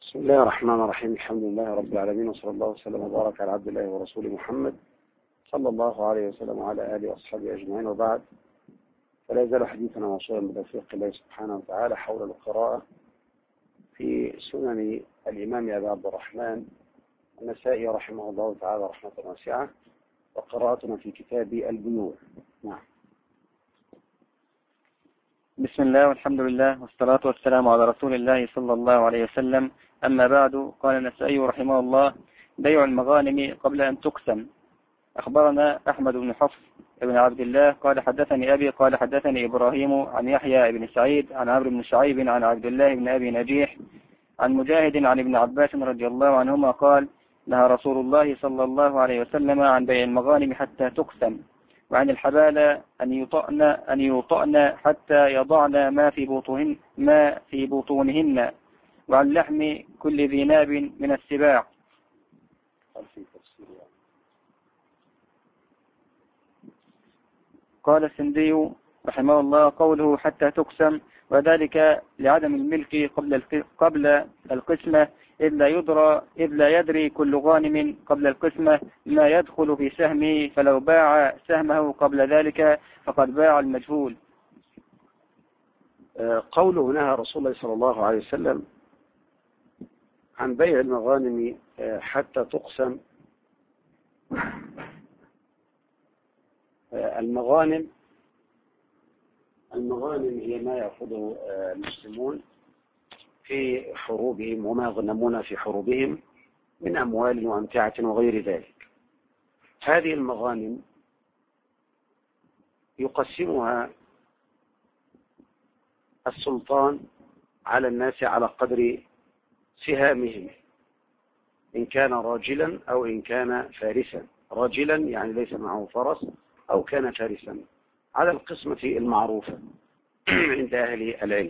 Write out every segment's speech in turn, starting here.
بسم الله الرحمن الرحيم. الحمد لله رب العالمين، وصلى الله وسلم وبارك على عبد الله ورسوله محمد صلى الله عليه وسلم وعلى آله وأصحابه أجمعين، وبعد. فلا يزال حديثنا موصولا بتوفيق الله سبحانه وتعالى حول القراءة في سنن الإمام أبي عبد الرحمن النسائي رحمه الله تعالى رحمة واسعة، وقراءتنا في كتاب البيوع. نعم. بسم الله والحمد لله والصلاة والسلام على رسول الله صلى الله عليه وسلم. أما بعد، قال النسائي رحمه الله: بيع المغانم قبل أن تقسم. أخبرنا أحمد بن حفص بن عبد الله قال حدثني أبي قال حدثني إبراهيم عن يحيى بن سعيد عن عمرو بن شعيب عن عبد الله بن أبي نجيح عن مجاهد عن ابن عباس رضي الله عنهما قال: نهى رسول الله صلى الله عليه وسلم عن بيع المغانم حتى تقسم، وعن الحبالة أن يوطأن حتى يضعن ما في بطونهن، وعن لحم كل ذي ناب من السباع. قال السندي رحمه الله: قوله حتى تقسم وذلك لعدم الملك قبل القسمة، إذ لا يدري كل غانم قبل القسمة ما يدخل في سهمه، فلو باع سهمه قبل ذلك فقد باع المجهول. قوله نهى رسول الله صلى الله عليه وسلم عن بيع المغانم حتى تقسم. المغانم هي ما يأخذه المسلمون في حروبهم وما يغنمون في حروبهم من أموال وأمتعة وغير ذلك. هذه المغانم يقسمها السلطان على الناس على قدر سهامهم، إن كان راجلا أو إن كان فارسا. راجلا يعني ليس معه فرس، أو كان فارسا، على القسمة المعروفة عند أهل العلم.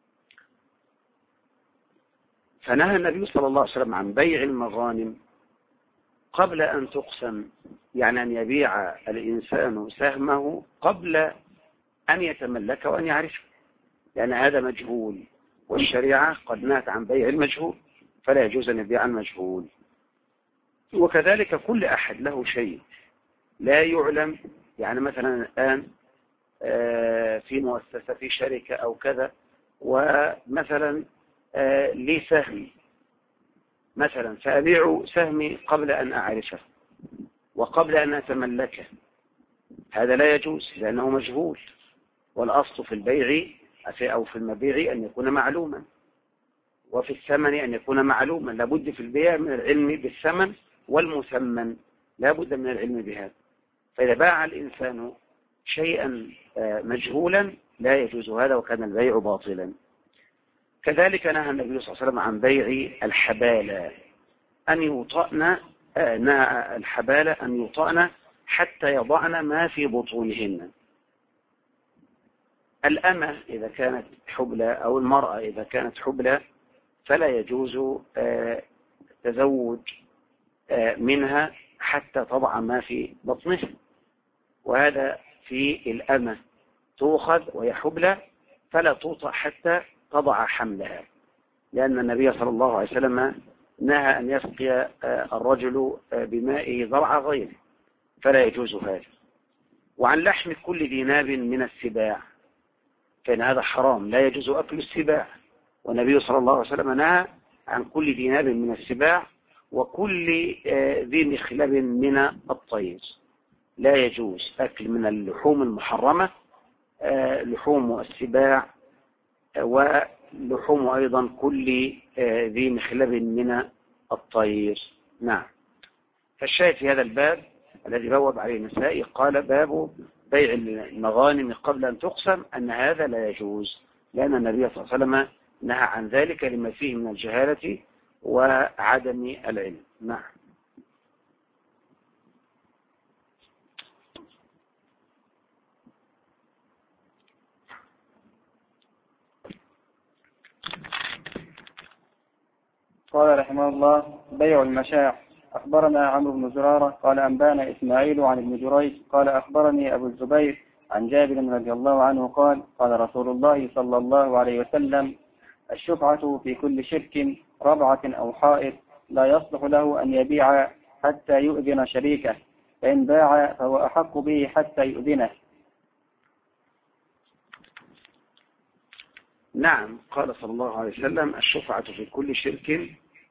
فنهى النبي صلى الله عليه وسلم عن بيع المغانم قبل أن تقسم، يعني أن يبيع الإنسان سهمه قبل أن يتملك وأن يعرفه، لأن هذا مجهول، والشريعة قد نهت عن بيع المجهول، فلا يجوز أن يبيع المجهول. وكذلك كل أحد له شيء لا يعلم، يعني مثلا الآن في مؤسسة في شركة أو كذا، ومثلا لي سهم مثلا، فأبيع سهمي قبل أن أعرفه وقبل أن أتملكه، هذا لا يجوز لأنه مجهول. والأصل في البيع أو في المبيع أن يكون معلوما، وفي الثمن أن يكون معلوما. لابد في البيع من العلم بالثمن والمثمن، لابد من العلم بهذا. فإذا باع الإنسان شيئا مجهولا لا يجوز هذا، وكان البيع باطلا. كذلك نهى النبي صلى الله عليه وسلم عن بيع الحبالة أن يوطأن، نهى الحبالة أن يوطأن حتى يضعن ما في بطونهن. الأمة إذا كانت حبلى أو المرأة إذا كانت حبلى فلا يجوز تزوج منها حتى تضع ما في بطنها، وهذا في الأمة تؤخذ وهي حبلى فلا توطأ حتى تضع حملها، لأن النبي صلى الله عليه وسلم نهى أن يسقي الرجل بمائه ضرع غيره، فلا يجوز هذا. وعن لحم كل ذي ناب من السباع، فإن هذا حرام، لا يجوز أكل السباع، والنبي صلى الله عليه وسلم نهى عن كل ذي ناب من السباع وكل ذي مخلب من الطير. لا يجوز أكل من اللحوم المحرمة، لحوم السباع ولحوم أيضا كل ذي مخلب من الطير. نعم. فالشاهد في هذا الباب الذي بوب عليه النسائي قال: باب بيع المغانم قبل أن تقسم، أن هذا لا يجوز، لأن النبي صلى الله عليه وسلم نهى عن ذلك لما فيه من الجهالة وعدم العلم. نعم. قال رحمه الله: بيع المشاع. أخبرنا عمرو بن زرارة قال أنبانا إسماعيل عن ابن جريج قال أخبرني أبو الزبير عن جابر رضي الله عنه قال: قال رسول الله صلى الله عليه وسلم: الشفعة في كل شرك ربعة أو حائط لا يصلح له أن يبيع حتى يؤذن شريكه، فإن باع فهو أحق به حتى يؤذنه. نعم، قال صلى الله عليه وسلم: الشفعة في كل شرك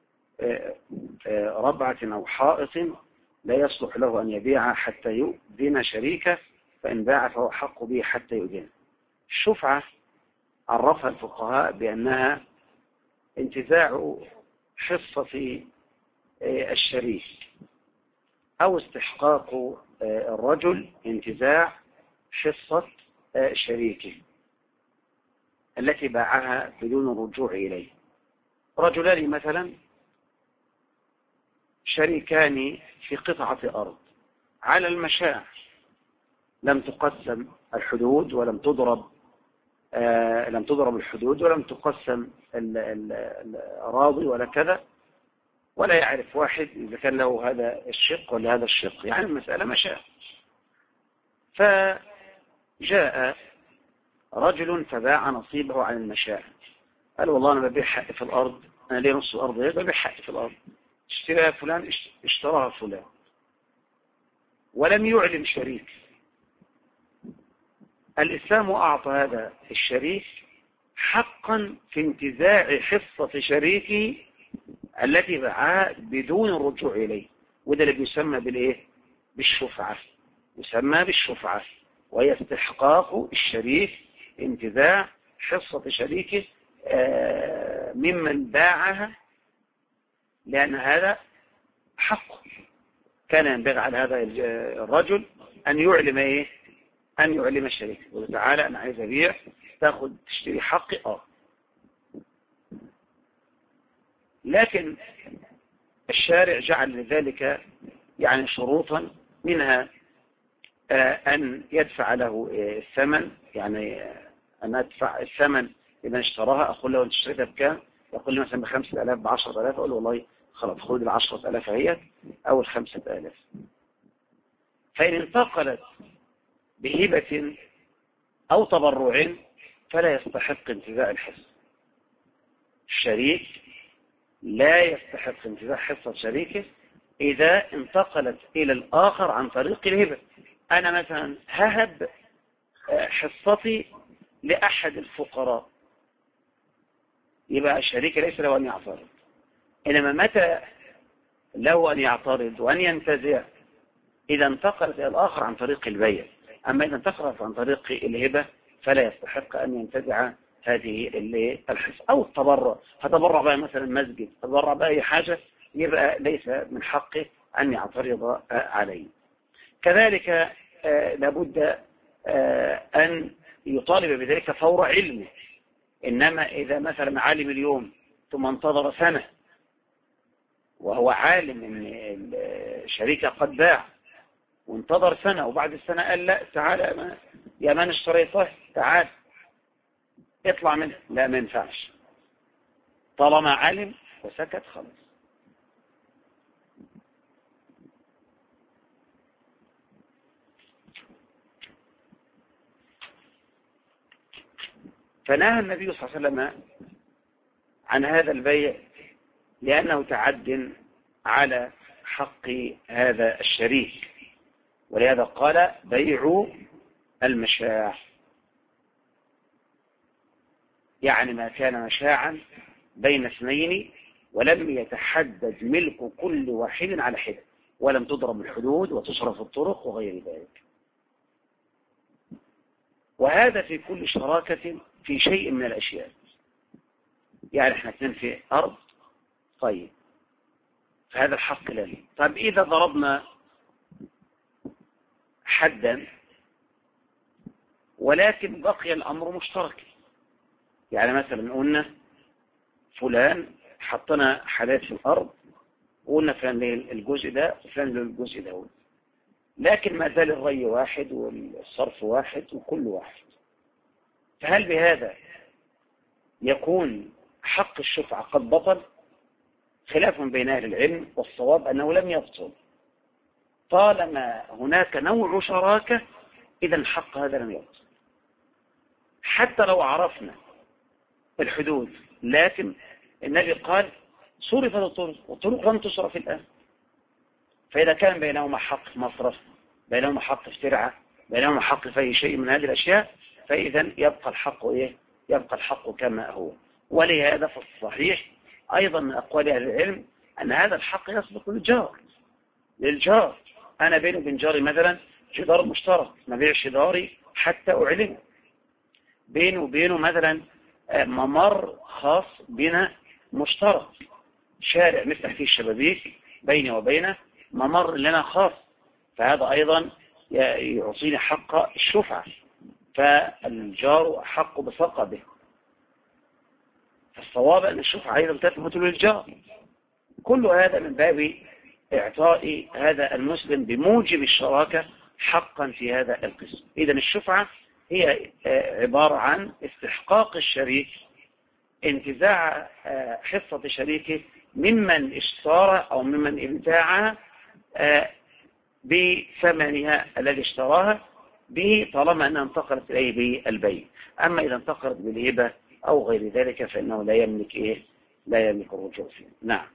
ربعة أو حائط لا يصلح له أن يبيع حتى يؤذن شريكه، فإن باع فهو حق به حتى يؤذنه. الشفعة عرفها الفقهاء بأنها انتزاع حصة الشريك، أو استحقاق الرجل انتزاع حصة شريكه التي باعها بدون الرجوع إليه. رجلان مثلا شريكان في قطعة أرض على المشاع، لم تقسم الحدود ولم تضرب الحدود ولم تقسم الأراضي ولا كذا، ولا يعرف واحد إذا كان له هذا الشق ولا هذا الشق، يعني المسألة مشاع. فجاء رجل فباع نصيبه عن المشاع، قال: والله أنا ببيع حقي في الأرض، أنا ليه نص الأرض، ببيع حقي في الأرض، اشتراها فلان، اشتراها فلان، ولم يعلم شريك. الإسلام أعطى هذا الشريك حقا في انتزاع حصة شريكه التي باعها بدون الرجوع إليه، وده اللي بيسمى بالإيه؟ بالشفعة، يسمى بالشفعة، وهي استحقاق الشريك انتزاع حصة شريكه ممن باعها، لأن هذا حق. كان ينبغي على هذا الرجل أن يعلم إيه؟ أن يعلم الشريك، يقول: تعالى أنا عايز أبيع، تاخد تشتري حقي. لكن الشارع جعل لذلك يعني شروطا، منها أن يدفع له الثمن، يعني أن أدفع الثمن لمن اشتراها. أقول له: أنت اشتريتها بكام؟ يقول لي مثلا ب5,000 ب10,000، أقول له: والله خلاص خذ ال10,000 هي أو ال5,000. فإن انتقلت بهبة أو تبرع فلا يستحق انتزاع الحصة. الشريك لا يستحق انتزاع حصة شريكه إذا انتقلت إلى الآخر عن طريق الهبة. أنا مثلا ههب حصتي لأحد الفقراء، يبقى الشريك ليس له أن يعترض. إنما متى له أن يعترض وأن ينتزع؟ إذا انتقلت إلى الآخر عن طريق البيع. أما إذا انتقلت عن طريق الهبة فلا يستحق أن ينتزع هذه الحصة. أو التبرع، فتبرع بقى مثلا مسجد، تبرع بأي حاجة، يبقى ليس من حقه أن يعترض عليه. كذلك لابد أن يطالب بذلك فور علمه. إنما إذا مثلا عالم اليوم ثم انتظر سنة وهو عالم أن الشركة قد باع، وانتظر سنة وبعد السنة قال: لا تعالى يا من اشتريته، تعال اطلع منه، لا ما ينفعش. طالما علم وسكت خلاص. فنهى النبي صلى الله عليه وسلم عن هذا البيع لأنه تعد على حق هذا الشريك، ولهذا قال: بيع المشاع، يعني ما كان مشاعا بين اثنين ولم يتحدد ملك كل واحد على حدة، ولم تضرب الحدود وتصرف الطرق وغير ذلك. وهذا في كل شراكة في شيء من الأشياء. يعني احنا اثنين في أرض، طيب فهذا الحق لنا. طيب إذا ضربنا حدا ولكن بقي الأمر مشترك، يعني مثلا قلنا فلان، حطنا حالات في الأرض وقلنا فلان الجزء ده وفلان الجزء ده، لكن ما زال الري واحد والصرف واحد وكل واحد. فهل بهذا يكون حق الشفعة قد بطل؟ خلاف بين أهل العلم، والصواب أنه لم يبطل طالما هناك نوع شراكة. إذا الحق هذا لم يبطل حتى لو عرفنا الحدود. لكن النبي قال: صرفت الطرق والطرق لم تصرف الآن. فإذا كان بينهما حق مصرف، بينهما حق افتراع، بينهما حق في أي شيء من هذه الأشياء، فإذا يبقى الحق إيه؟ يبقى الحق كما هو. ولهذا فالصحيح أيضا من أقوال أهل العلم أن هذا الحق يسبق للجار. أنا بيني وبين جاري مثلا جدار مشترك، ما بيعش جداري حتى أعلنه. بيني وبينه مثلا ممر خاص بنا مشترك، شارع نفتح فيه الشبابيك بيني وبينه، ممر لنا خاص، فهذا أيضا يعطيني حق الشفعة، فالجار حق بصقبه. فالصواب أن الشفعة أيضا تثبت للجار. كل هذا من باب إعطاء هذا المسلم بموجب الشراكة حقا في هذا القسم. إذن الشفعة هي عبارة عن استحقاق الشريك، انتزاع حصة شريكه ممن اشترى أو ممن ابتاعها بثمنها الذي اشتراها به، طالما أنها انتقلت إليه بالبيع. أما إذا انتقلت بالهبة أو غير ذلك فإنه لا يملك لا يملك الرجوع فيه. نعم.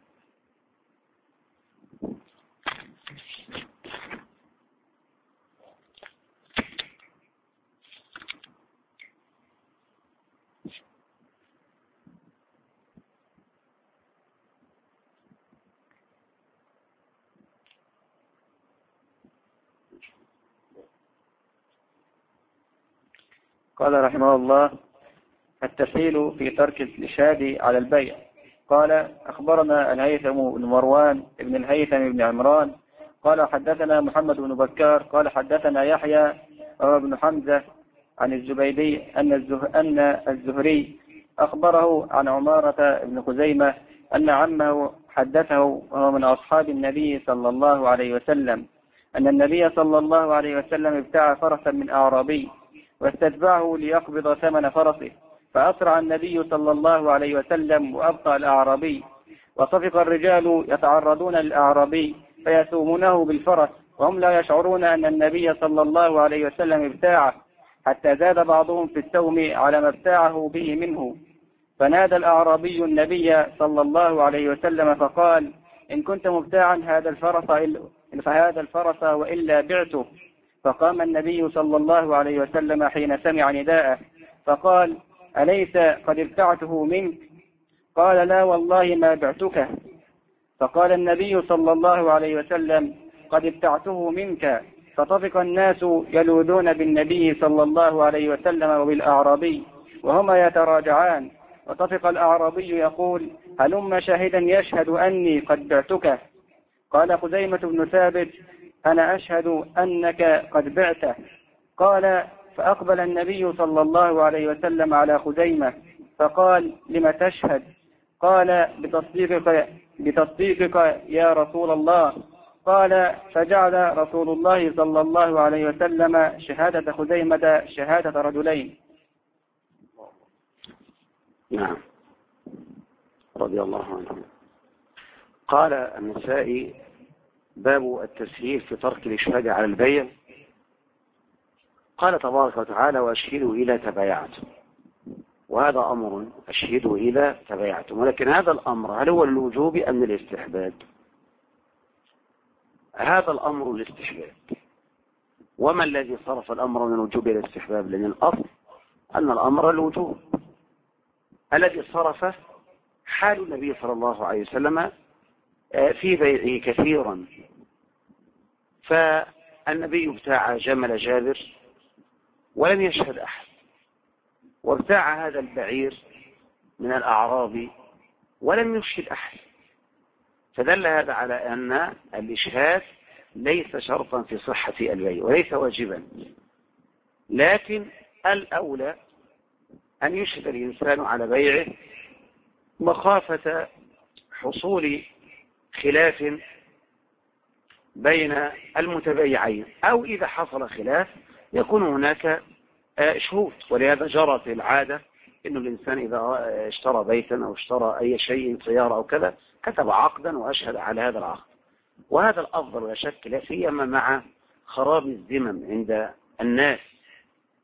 قال رحمه الله: التسهيل في ترك الإشهاد على البيع. قال: أخبرنا الهيثم بن مروان بن الهيثم بن عمران قال حدثنا محمد بن بكار قال حدثنا يحيى بن حمزة عن الزبيدي أن الزهري أخبره عن عمارة بن خزيمة أن عمه حدثه وهو من أصحاب النبي صلى الله عليه وسلم أن النبي صلى الله عليه وسلم ابتاع فرسا من أعرابي واستتبعه ليقبض ثمن فرسه، فأسرع النبي صلى الله عليه وسلم وأبطأ الأعرابي، وصفق الرجال يتعرضون للأعرابي فيسومونه بالفرس وهم لا يشعرون أن النبي صلى الله عليه وسلم ابتاعه، حتى زاد بعضهم في السوم على ما ابتاعه به منه. فنادى الأعرابي النبي صلى الله عليه وسلم فقال: إن كنت مبتاعا فهذا الفرس وإلا بعته. فقام النبي صلى الله عليه وسلم حين سمع نداءه فقال: أليس قد ابتعته منك؟ قال: لا والله ما بعتك. فقال النبي صلى الله عليه وسلم: قد ابتعته منك. فطفق الناس يلوذون بالنبي صلى الله عليه وسلم وبالأعرابي وهما يتراجعان، وطفق الأعرابي يقول: هلم شاهدا يشهد أني قد بعتك. قال خزيمة بن ثابت: أنا أشهد أنك قد بعته. قال: فأقبل النبي صلى الله عليه وسلم على خزيمة فقال: لم تشهد؟ قال: بتصديقك يا رسول الله. قال: فجعل رسول الله صلى الله عليه وسلم شهادة خزيمة شهادة رجلين. نعم، رضي الله عنه. قال النسائي: باب التسهيل في ترك الإشهاد على البيع. قال تبارك وتعالى: وأشهدوا إذا تبايعتم. وهذا أمر، أشهدوا إذا تبايعتم، ولكن هذا الأمر هل هو للوجوب أم للاستحباب؟ هذا الأمر للاستحباب. وما الذي صرف الأمر من الوجوب إلى الاستحباب؟ لأن الأصل أن الأمر للوجوب. الذي صرف حال النبي صلى الله عليه وسلم في بيعه كثيرا. فالنبي ابتاع جمل جابر ولم يشهد أحد، وابتاع هذا البعير من الأعراب ولم يشهد أحد، فدل هذا على أن الإشهاد ليس شرطا في صحة البيع وليس واجبا، لكن الأولى أن يشهد الإنسان على بيعه مخافة حصول خلاف بين المتبايعين، أو إذا حصل خلاف يكون هناك شهود. ولهذا جرت العادة إنه الإنسان إذا اشترى بيتا أو اشترى أي شيء سيارة أو كذا كتب عقدا وأشهد على هذا العقد، وهذا الأفضل لا شك، لا سيما مع خراب الذمم عند الناس.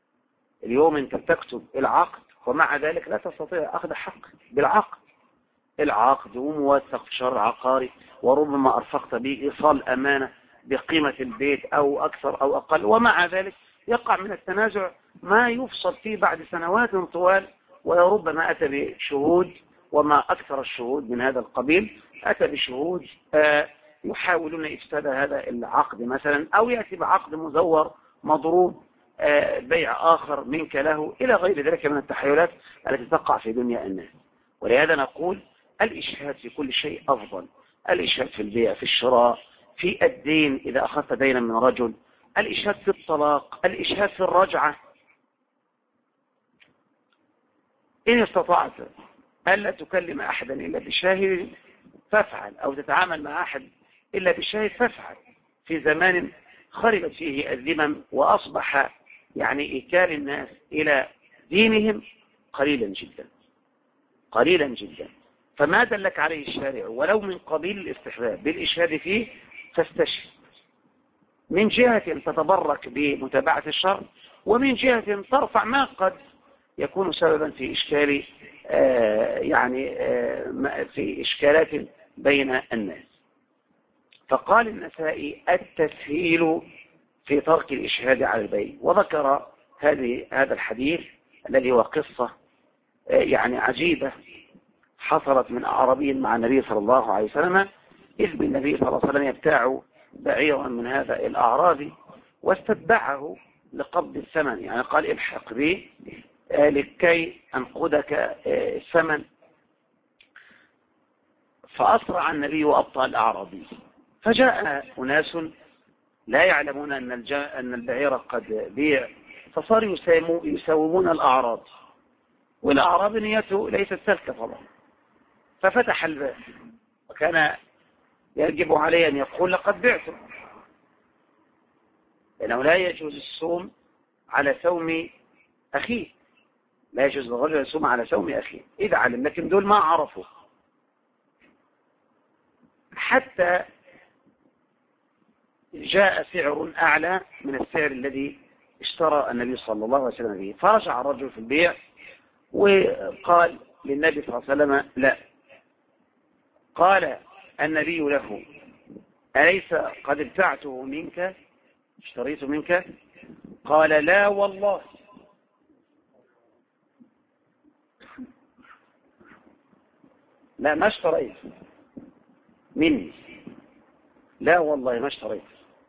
اليوم أنت تكتب العقد ومع ذلك لا تستطيع أخذ حق بالعقد، العقد وموثق في شهر عقاري، وربما أرفقت به إيصال أمانة بقيمة البيت أو أكثر أو أقل، ومع ذلك يقع من التنازع ما يفصل فيه بعد سنوات طوال، وربما أتى بشهود، وما أكثر الشهود من هذا القبيل، أتى بشهود يحاولون إفساد هذا العقد مثلا، أو يأتي بعقد مزور مضروب بيع آخر منك له، إلى غير ذلك من التحيلات التي تقع في دنيا الناس. ولهذا نقول الإشهاد في كل شيء أفضل، الإشهاد في البيع، في الشراء، في الدين إذا أخذت دينا من رجل، الإشهاد في الطلاق، الإشهاد في الرجعة. إن استطعت ألا تكلم أحدا إلا بشاهد فافعل، أو تتعامل مع أحد إلا بشاهد فافعل، في زمان خربت فيه الذمم وأصبح يعني إيكال الناس إلى دينهم قليلا جدا قليلا جدا. فما دلك عليه الشارع ولو من قبيل الاستحباب بالإشهاد فيه فاستشهد، من جهة تتبرك بمتابعة الشر، ومن جهة ترفع ما قد يكون سببا في إشكال في إشكالات بين الناس. فقال النسائي التسهيل في ترك الإشهاد على البيع، وذكر هذا الحديث الذي هو قصة يعني عجيبة حصلت من أعرابي مع النبي صلى الله عليه وسلم، إذ بالنبي صلى الله عليه وسلم يبتاع بعيرا من هذا الأعرابي واستتبعه لقبض الثمن، يعني قال الحق بي لكي أنقذك الثمن. فأسرع النبي وأبطأ الأعرابي، فجاء أناس لا يعلمون أن البعير قد بيع، فصاروا يساومون الأعراب، والأعراب نيته ليست سلكة طبعا، ففتح الباب، وكان يجب عليه أن يقول لقد بعته، لأنه لا يجوز الصوم على سوم أخيه، لا يجوز للرجل يصوم على سوم أخيه إذا علم، لكن دول ما عرفوا، حتى جاء سعر أعلى من السعر الذي اشترى النبي صلى الله عليه وسلم به. فرجع الرجل في البيع وقال للنبي صلى الله عليه وسلم لا. قال النبي له أليس قد ابتعته منك، اشتريته منك؟ قال لا والله. لا ما اشتريت مني، لا والله ما اشتريت.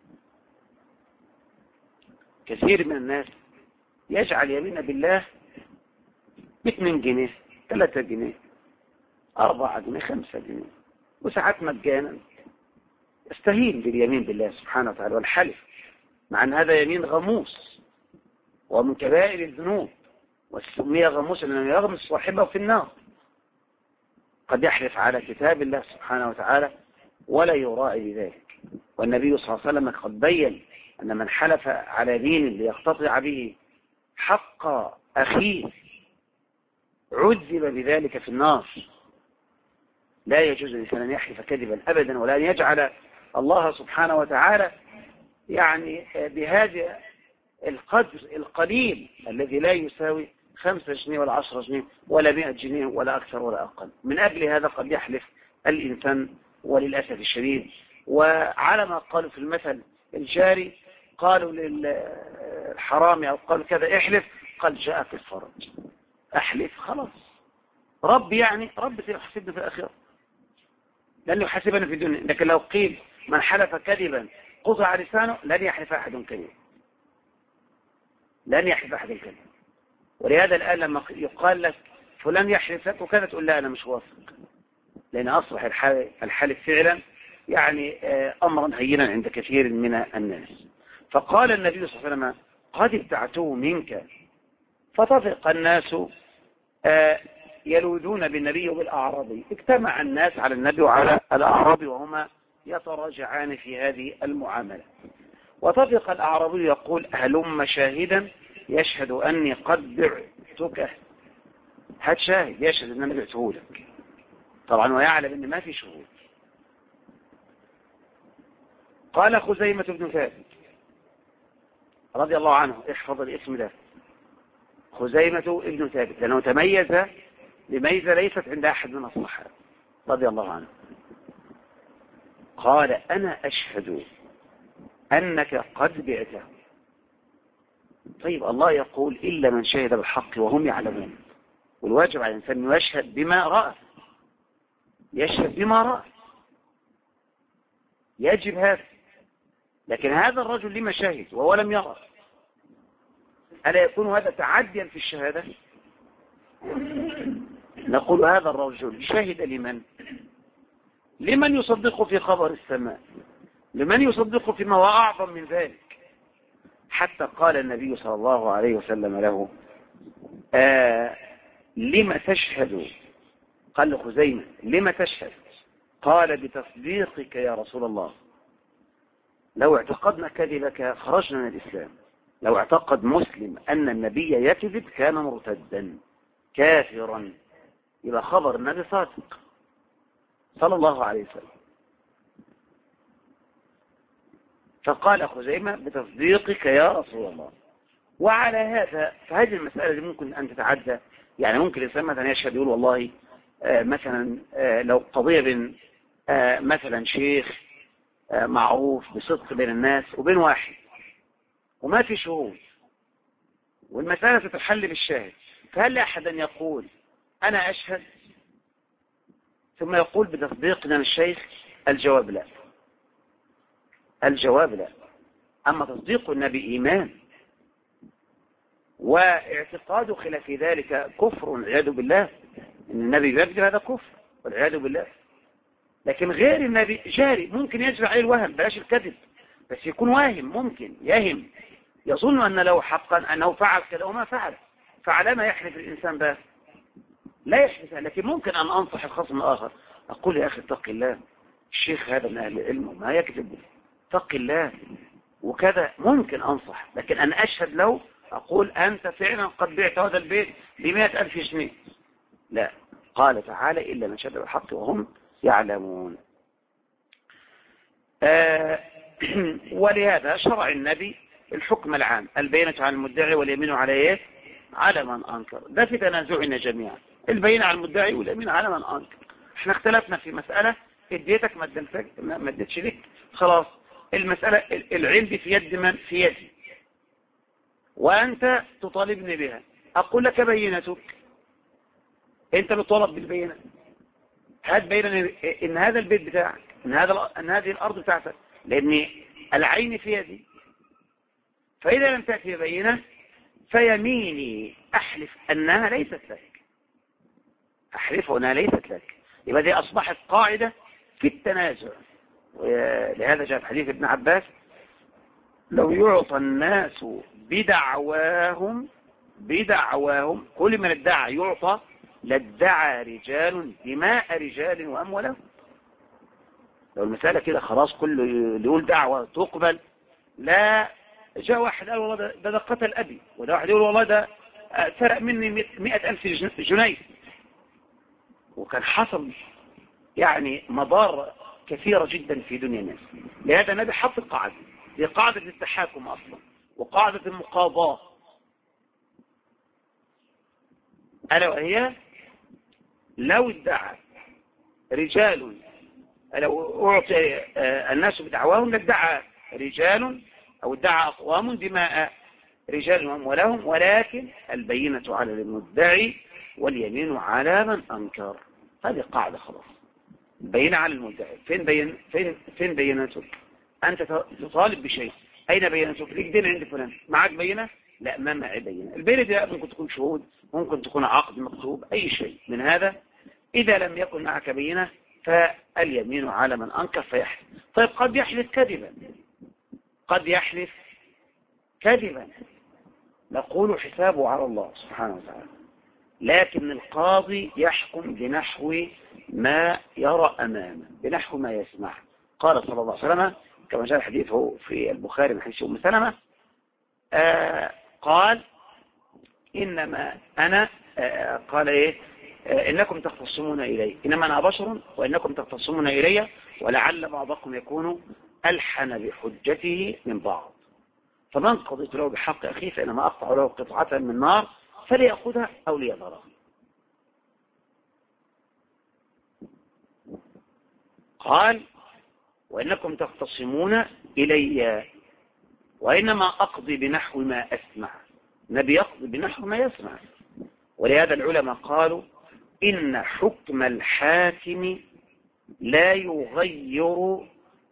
كثير من الناس يجعل يمين بالله 2 جنيه 3 جنيه 4 جنيه 5 جنيه، وساعات مجانا، يستهين باليمين بالله سبحانه وتعالى والحلف، مع أن هذا يمين غموس ومن كبائر الذنوب، والسمية غموس لأنه يغمس صاحبه في النار. قد يحلف على كتاب الله سبحانه وتعالى ولا يراعي بذلك، والنبي صلى الله عليه وسلم قد بين أن من حلف على دين ليقتطع به حق أخيه عذب بذلك في النار. لا يجوز للإنسان أن يحلف كذبا أبدا، ولا أن يجعل الله سبحانه وتعالى يعني بهذا القدر القليل الذي لا يساوي 5 جنيه ولا 10 جنيه ولا 100 جنيه ولا أكثر ولا أقل. من أجل هذا قد يحلف الإنسان وللأسف الشديد. وعلى ما قالوا في المثل الجاري، قالوا للحرامي أو قالوا كذا احلف، قال جاءك الفرج، أحلف خلاص، رب يعني رب سيحاسبني في الآخرة لن يحاسبني في الدنيا. لكن لو قيل من حلف كذبا قطع لسانه لن يحلف أحد كذبا، لن يحلف أحد كذبا. ولهذا الآن لما يقال لك فلان يحلف لك وكذا تقول لا أنا مش واثق، لأن أصبح الحلف فعلا يعني أمرا هينا عند كثير من الناس. فقال النبي صلى الله عليه وسلم قد ابتعته منك، فطفق الناس يلوذون بالنبي وبالأعرابي. اجتمع الناس على النبي وعلى الأعرابي وهما يتراجعان في هذه المعاملة. وطفق الأعرابي يقول هلم شاهدا يشهد أني قد بعتك، هات شاهد يشهد أن أنا بعته لك. طبعا ويعلم أن ما في شهود. قال خزيمة بن ثابت رضي الله عنه، احفظ الاسم ده، خزيمة بن ثابت، لأنه تميز بميزة ليست عند أحد من الصحابة، رضي الله عنه قال أنا أشهد أنك قد بعته. طيب الله يقول إلا من شهد بالحق وهم يعلمون، والواجب على الإنسان أن يشهد بما رأى، يشهد بما رأى، يجب هذا. لكن هذا الرجل لما شهد وهو لم يرى، ألا يكون هذا تعديا في الشهادة؟ نقول هذا الرجل شهد لمن يصدقه في خبر السماء، لمن يصدقه فيما هو أعظم من ذلك. حتى قال النبي صلى الله عليه وسلم له لما تشهد؟ قال لخزيمة لما تشهد؟ قال بتصديقك يا رسول الله. لو اعتقدنا كذبك خرجنا من الإسلام. لو اعتقد مسلم أن النبي يكذب كان مرتدا كافرا. يبقى خبر النبي صادق صلى الله عليه وسلم. فقال خزيمة بتصديقك يا رسول الله. وعلى هذا فهذه المسألة اللي ممكن أن تتعدى، يعني ممكن الإنسان مثلا يشهد يقول والله مثلا لو قضية بين مثلا شيخ معروف بصدق بين الناس وبين واحد وما في شهود والمسألة تتحل بالشاهد، فهل أحد أن يقول أنا أشهد ثم يقول بتصديقنا الشيخ؟ الجواب لا، الجواب لا. أما تصديق النبي إيمان، واعتقاد خلاف ذلك كفر والعياذ بالله. إن النبي يكذب هذا كفر والعياذ بالله. لكن غير النبي جاري ممكن يجري عليه الوهم، بلاش الكذب، بس يكون واهم، ممكن يهم يظن أن له حقا أنه فعل كذا وما فعل، فعلى ما يحلف الإنسان به؟ لا يحلف. لكن ممكن أن أنصح الخصم الآخر، أقول يا أخي اتق الله، الشيخ هذا من أهل العلم وما يكذب، اتق الله وكذا، ممكن أنصح. لكن أنا أشهد له أقول أنت فعلا قد بعت هذا البيت ب100,000 جنيه، لا. قال تعالى إلا من شهد بالحق وهم يعلمون. ولهذا شرع النبي الحكم العام، البينة على المدعي واليمين على ايه؟ على من أنكر. ده في تنازعنا جميعا، البينة على المدعي واليمين على من أنكر. احنا اختلفنا في مسألة، اديتك ما اديتش لك، خلاص المسألة العلم في يد من؟ في يدي، وأنت تطالبني بها. أقول لك بينتك، أنت بتطالب بالبينة، هات بينة إن هذا البيت بتاعك، إن هذه الأرض بتاعتك، لأن العين في يدي. فإذا لم تأتي بينة فيميني أحلف أنها ليست لك، أحلف أنها ليست لك. يبقى دي أصبحت قاعدة في التنازع. لهذا جاء في حديث ابن عباس لو يعطى الناس بدعواهم كل من ادعى يعطى لادعى رجال دماء رجال وأموالهم. لو المسألة كده خلاص كله يقول دعوة تقبل، لا. جاء واحد قال والله ده قتل أبي، وده واحد يقول والله ده سرق مني 100,000 جنيه، وكان حصل يعني مضار كثيرة جدا في دنيا الناس. لهذا النبي حط القاعدة، هي قاعدة التحاكم أصلا وقاعدة المقاضاة، ألا وهي لو ادعى رجال، لو أعطي الناس بدعواهم لادعى رجال أو ادعى أقوام دماء رجال وأموالهم، ولكن البينة على المدعي واليمين على من أنكر. هذه قاعدة خلاص، البينة على المدعي. فين بينتك؟ أنت تطالب بشيء، أين بينتك؟ ليك دين عند فلان، معك بينة؟ لا، ما معي بينة. البينة دي ممكن تكون شهود، ممكن تكون عقد مكتوب، أي شيء من هذا. إذا لم يكن معك بينة فاليمين على من أنكر فيحلف. طيب قد يحلف كذبا، قد يحلف كذبا، نقول حسابه على الله سبحانه وتعالى. لكن القاضي يحكم بنحو ما يرى أمامه، بنحو ما يسمع. قال صلى الله عليه وسلم كما جاء حديثه في البخاري من حديث أم سلمة، قال إنما أنا قال إيه؟ إنكم تختصمون إلي، إنما أنا بشر وإنكم تختصمون إلي، ولعل بعضكم يكون ألحن بحجته من بعض، فمن قضيت له بحق أخيه فإنما أقطع له قطعة من نار فليأخذها أو ليذرها. قال وإنكم تختصمون إلي وإنما أقضي بنحو ما أسمع. النبي يقضي بنحو ما يسمع. ولهذا العلماء قالوا إن حكم الحاكم لا يغير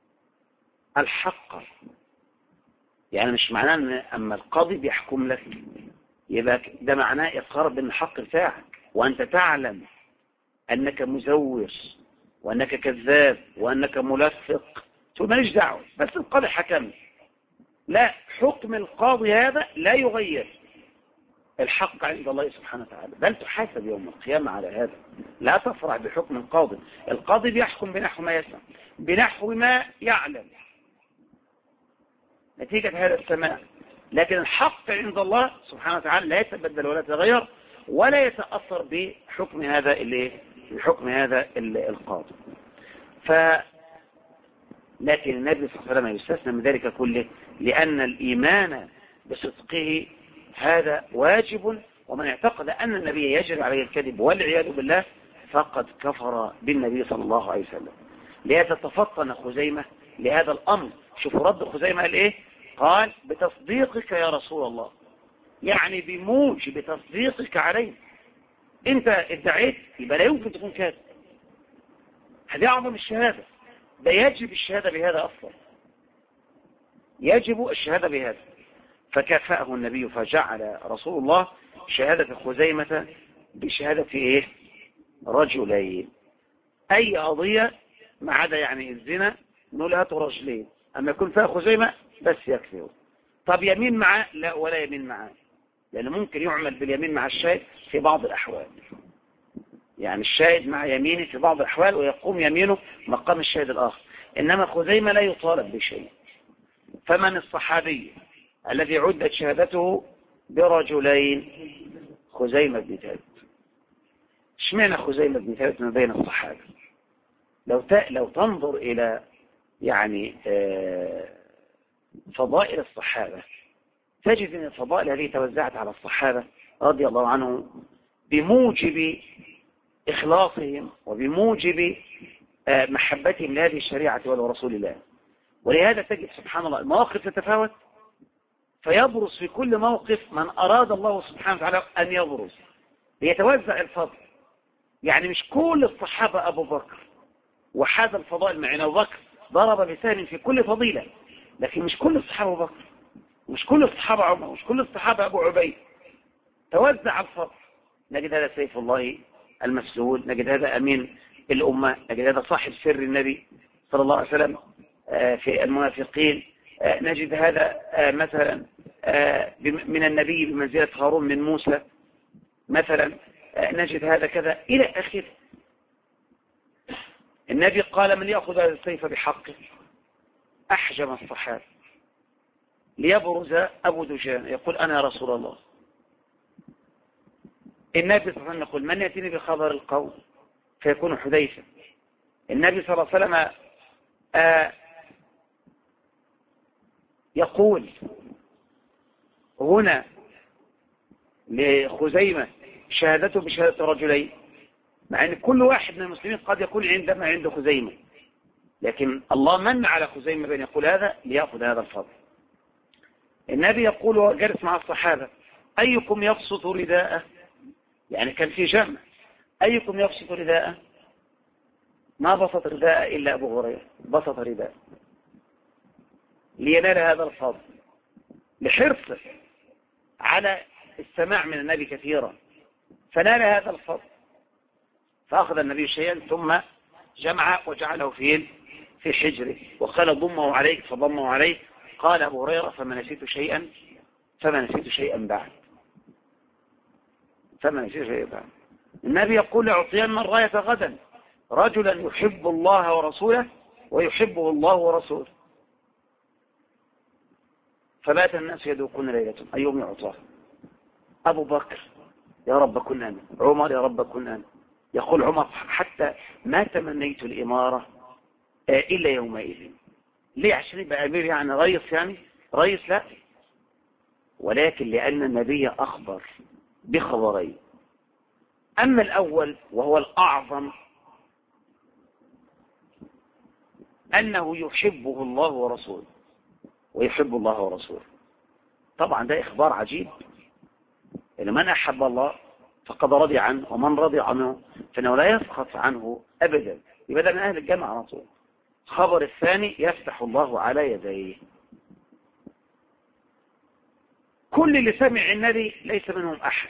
الحق. يعني مش معناه أن أما القاضي بيحكم لك يبقى ده معناه إقرار بالحق بتاعك، وأنت تعلم أنك مزور وأنك كذاب وأنك ملفق، تقول ماليش دعوة بس القاضي حكم. لا، حكم القاضي هذا لا يغير الحق عند الله سبحانه وتعالى، بل تحاسب يوم القيامة على هذا. لا تفرح بحكم القاضي. القاضي بيحكم بنحو ما يسمع، بنحو ما يعلم نتيجة هذا السماع، لكن الحق عند الله سبحانه وتعالى لا يتبدل ولا يتغير ولا يتأثر بحكم هذا القاضي. لكن النبي صلى الله عليه وسلم يستثنى من ذلك كله، لأن الإيمان بصدقه هذا واجب، ومن اعتقد أن النبي يجري عليه الكذب والعياذ بالله فقد كفر بالنبي صلى الله عليه وسلم. لهذا تفطن خزيمة لهذا الأمر. شوفوا رد خزيمة قال إيه؟ قال بتصديقك يا رسول الله، يعني بموجب تصديقك عليه. انت ادعيت يبقى لا يمكن تكون كاذب. هذه أعظم الشهادة، ده يجب الشهادة بهذا أصلا، يجب الشهادة بهذا. فكافأه النبي فجعل رسول الله شهادة خزيمة بشهادة إيه؟ رجلين. أي قضية ما عدا يعني الزنا نقول هاتوا رجلين، أما يكون فيها خزيمة بس يكفيه. طب يمين معاه؟ لا، ولا يمين معاه، لأنه ممكن يعمل باليمين مع الشاهد في بعض الأحوال. يعني الشاهد مع يمينه في بعض الأحوال ويقوم يمينه مقام الشاهد الآخر، إنما خزيمة لا يطالب بشيء. فمن الصحابي الذي عدت شهادته برجلين؟ خزيمة بن ثابت. اشمعنى خزيمة بن ثابت من بين الصحابة؟ لو تنظر إلى يعني فضائل الصحابة تجد أن الفضائل هذه توزعت على الصحابة رضي الله عنهم بموجب إخلاصهم وبموجب محبتهم لهذه الشريعة ولرسول الله. ولهذا تجد سبحان الله المواقف تتفاوت، فيبرز في كل موقف من أراد الله سبحانه وتعالى أن يبرز، ليتوزع الفضل. يعني مش كل الصحابة أبو بكر وحاز الفضائل معنا، أبو بكر ضرب بسهم في كل فضيلة، لكن مش كل الصحابة أبو بكر، مش كل الصحابة عمر، مش كل الصحابة أبو عبيد. توزع الفضل. نجد هذا سيف الله المسلول، نجد هذا أمين الأمة، نجد هذا صاحب سر النبي صلى الله عليه وسلم في المنافقين، نجد هذا مثلا من النبي بمنزلة هارون من موسى مثلا، نجد هذا كذا إلى آخره. النبي قال من يأخذ هذا السيف بحقه؟ أحجم الصحابة، ليبرز أبو دجان يقول أنا رسول الله. النبي صلى الله عليه وسلم يقول من يأتيني بخبر القوم؟ فيكون حذيفة. النبي صلى الله عليه وسلم يقول هنا لخزيمة شهادته بشهادة رجلين، مع أن كل واحد من المسلمين قد يكون عندما عند خزيمة، لكن الله من على خزيمة بأن يقول هذا ليأخذ هذا الفضل. النبي يقول وجلس مع الصحابة أيكم يبسط رداءه؟ يعني كان في جمع، أيكم يبسط رداءه؟ ما بسط رداءه إلا أبو هريرة، بسط رداءه لينال هذا الفضل لحرصه على السماع من النبي كثيرا، فنال هذا الفضل. فأخذ النبي شيئا ثم جمع وجعله في حجره وقال ضمه عليك فضمه عليه. قال أبو هريرة فما نسيت شيئا بعد. النبي يقول أعطين الراية غدا رجلا يحب الله ورسوله ويحبه الله ورسوله. فبات الناس يدوقون ليلة أيهم يعطاه. أبو بكر يا رب كن أنا، عمر يا رب كن أنا. يقول عمر حتى ما تمنيت الإمارة إلا يومئذ. ليه؟ عشان يبقى أمير يعني رئيس لا، ولكن لأن النبي أخبر بخبرين. أما الأول وهو الأعظم أنه يحبه الله ورسوله ويحب الله ورسوله. طبعا ده إخبار عجيب، إن من أحب الله فقد رضي عنه، ومن رضي عنه فإنه لا يسخط عنه أبدا، يبقى ده من أهل الجنة على طول. الخبر الثاني: يفتح الله على يديه. كل اللي سمع النبي ليس منهم أحد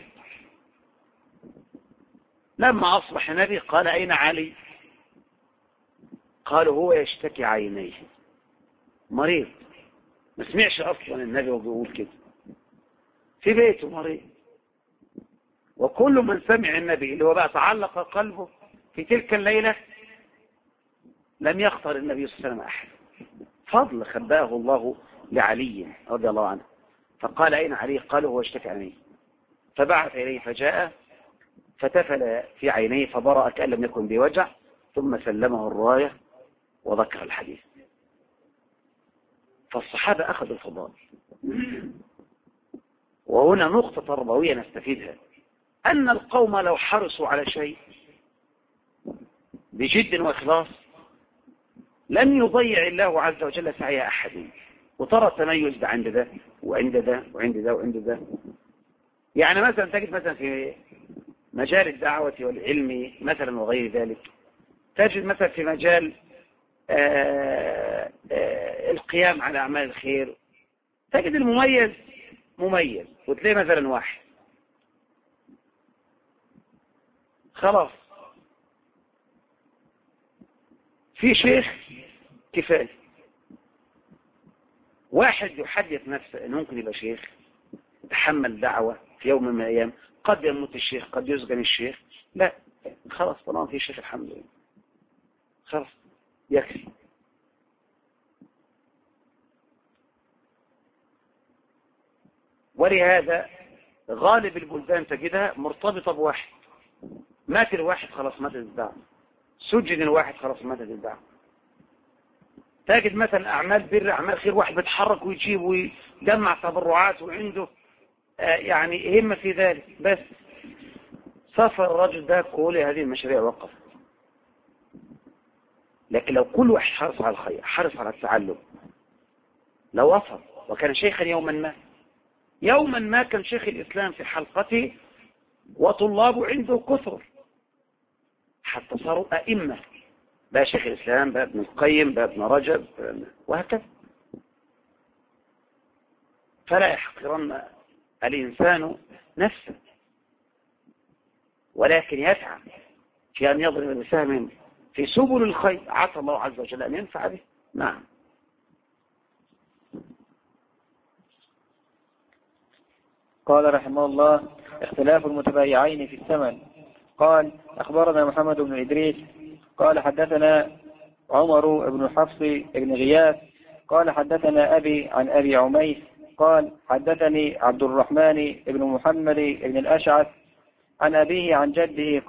لما أصبح النبي قال: أين علي؟ قالوا: هو يشتكي عينيه، مريض. ما سمعش أصلا النبي وبيقول كده، في بيته مريض. وكل من سمع النبي اللي هو بقى تعلق قلبه في تلك الليلة لم يختار النبي صلى الله عليه وسلم أحد. فضل خباه الله لعلي رضي الله عنه، فقال: أين علي؟ قالوا: هو يشتكي عينيه. فبعث إليه فجاء فتفل في عينيه فبرأ كأن لم يكن بوجع، ثم سلمه الراية وذكر الحديث. فالصحابة أخذوا الفضائل. وهنا نقطة تربوية نستفيدها، أن القوم لو حرصوا على شيء بجد وإخلاص لن يضيع الله عز وجل سعي أحد. وترى التميز ده عند ده وعند ده وعند ده وعند ده. يعني مثلا تجد مثلا في مجال الدعوة والعلم مثلا وغير ذلك، تجد مثلا في مجال القيام على أعمال الخير، تجد المميز مميز، وتلاقي مثلا واحد خلاص في شيخ كفاية. واحد يحدث نفسه انه ممكن يبقى شيخ، يتحمل دعوة في يوم من الأيام، قد يموت الشيخ، قد يسجن الشيخ، لا خلاص طالما في شيخ الحمد لله خلاص يكفي. ولهذا غالب البلدان تجدها مرتبطة بواحد، مات الواحد خلاص ماتت الدعوة، سجن الواحد خلاص ماتت الدعوة. تجد مثلا أعمال بر أعمال خير، واحد بيتحرك ويجيب ويجمع تبرعات وعنده يعني همة في ذلك، بس سافر الرجل ده كل هذه المشاريع وقف. لكن لو كل واحد حرص على الخير، حرص على التعلم، لو وصل وكان شيخا يوما ما كان شيخ الإسلام في حلقته وطلابه عنده كثر حتى صاروا أئمة، بقى شيخ الإسلام، بقى ابن القيم، بقى ابن رجب، وهكذا. فلا يحقرن الإنسان نفسه، ولكن يسعى في أن يضرب بسهم في سبل الخير، عسى الله عز وجل أن ينفع به. نعم. قال رحمه الله: اختلاف المتبايعين في الثمن. قال: أخبرنا محمد بن إدريس قال حدثنا عمر بن حفص بن غياث قال حدثنا أبي عن أبي عميس قال حدثني عبد الرحمن بن محمد بن الأشعث عن أبيه عن جده